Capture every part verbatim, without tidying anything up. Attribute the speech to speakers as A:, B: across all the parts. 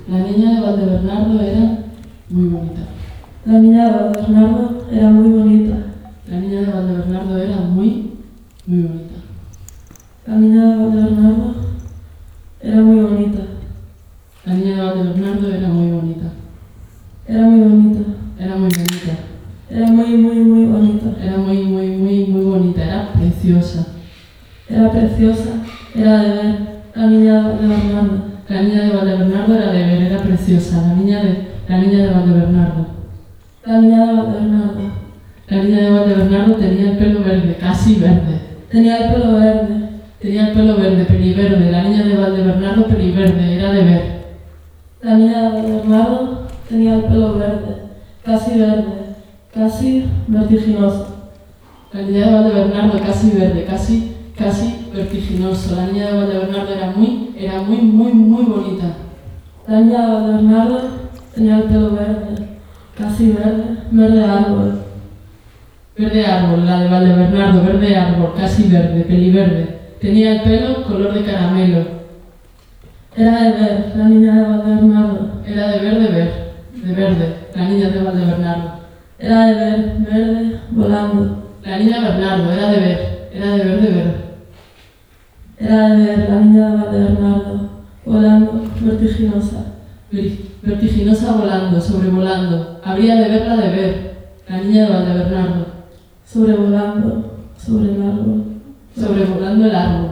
A: La niña de Valdebernardo era muy bonita.
B: La niña de Valdebernardo era muy bonita.
A: La niña de Valdebernardo era muy, muy bonita.
B: La niña de Valdebernardo era muy bonita.
A: La niña de Valdebernardo era muy bonita.
B: Era muy bonita.
A: Era muy bonita.
B: Era muy, muy, muy bonita.
A: Era muy, muy, muy, muy bonita. Era preciosa.
B: Era preciosa. Era de ver. La niña de Valdebernardo.
A: La niña de Valdebernardo era de ver, era preciosa. La niña de, la niña de Valdebernardo.
B: La niña de Valdebernardo.
A: La niña de Valdebernardo tenía el pelo verde, casi verde.
B: Tenía el pelo verde.
A: Tenía el pelo verde, peliverde. La niña de Valdebernardo, peliverde, era de ver.
B: La niña de Valdebernardo tenía el pelo verde, casi verde, casi vertiginoso.
A: La niña de Valdebernardo, casi verde, casi, casi vertiginoso. La niña de Valdebernardo era muy, era muy, muy, muy bonita.
B: La niña de Valdebernardo tenía el pelo verde, casi verde, verde árbol.
A: Verde árbol, la de Valdebernardo, verde árbol, casi verde, peliverde. Tenía el pelo color de caramelo.
B: Era de ver, la niña de Valdebernardo.
A: Era de ver, de ver, de verde, la niña de Valdebernardo.
B: Era de ver, verde, volando.
A: La niña Bernardo, era de ver, era de ver, de ver.
B: Era de ver, la niña de Valdebernardo, volando, vertiginosa.
A: Vertiginosa volando, sobrevolando. Habría de verla de ver, la niña de Valdebernardo.
B: Sobrevolando, sobre el árbol.
A: Sobrevolando el árbol.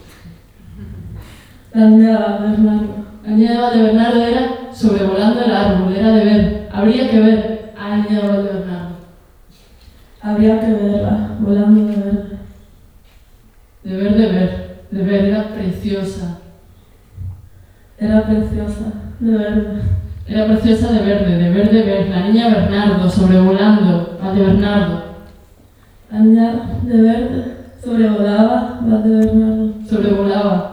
B: La niña de Valdebernardo.
A: La niña de Valdebernardo era sobrevolando el árbol, era de ver. Habría que ver a la niña de Valdebernardo.
B: Habría que verla, volando de verde.
A: De ver, de ver, de ver, era preciosa.
B: Era preciosa, de verde.
A: Era preciosa de verde, de ver, de ver. La niña Bernardo, sobrevolando, Valdebernardo.
B: La niña de verde sobrevolaba Valdebernardo.
A: Sobrevolaba.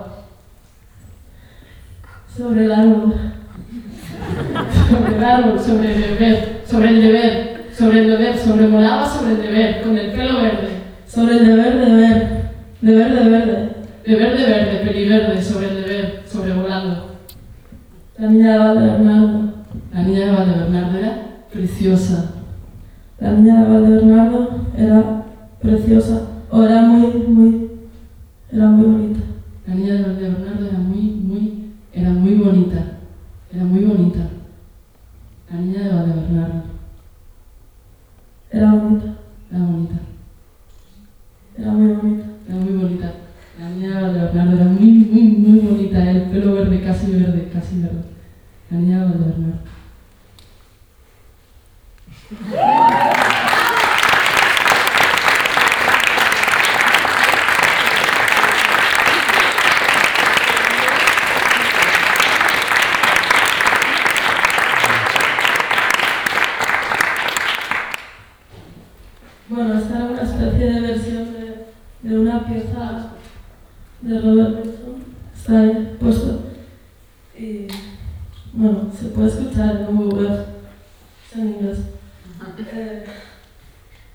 B: Sobre el árbol.
A: Sobre el árbol, sobre el deber, sobre el deber, sobre el deber, sobrevolaba sobre el deber, con el pelo verde.
B: Sobre el deber de ver, de verde, verde.
A: De verde, verde, peliverde, sobre el deber, sobrevolando.
B: La niña de Valdebernardo.
A: La niña de Valdebernardo era preciosa.
B: La niña de Valdebernardo era preciosa, o era muy, muy, era muy bonita.
A: La niña de Valdebernardo era muy, muy, era muy bonita. Era muy bonita. La niña de Valdebernardo.
B: Era bonita.
A: Era bonita.
B: Era muy bonita.
A: Era muy bonita. La niña de Valdebernardo era muy, muy, muy bonita. El pelo verde, casi verde, casi verde. La niña de Valdebernardo.
B: Bueno, esta era una especie de versión de, de una pieza de Robert Wilson. Está ahí puesto. Y bueno, se puede escuchar en Google. Es en inglés. Eh,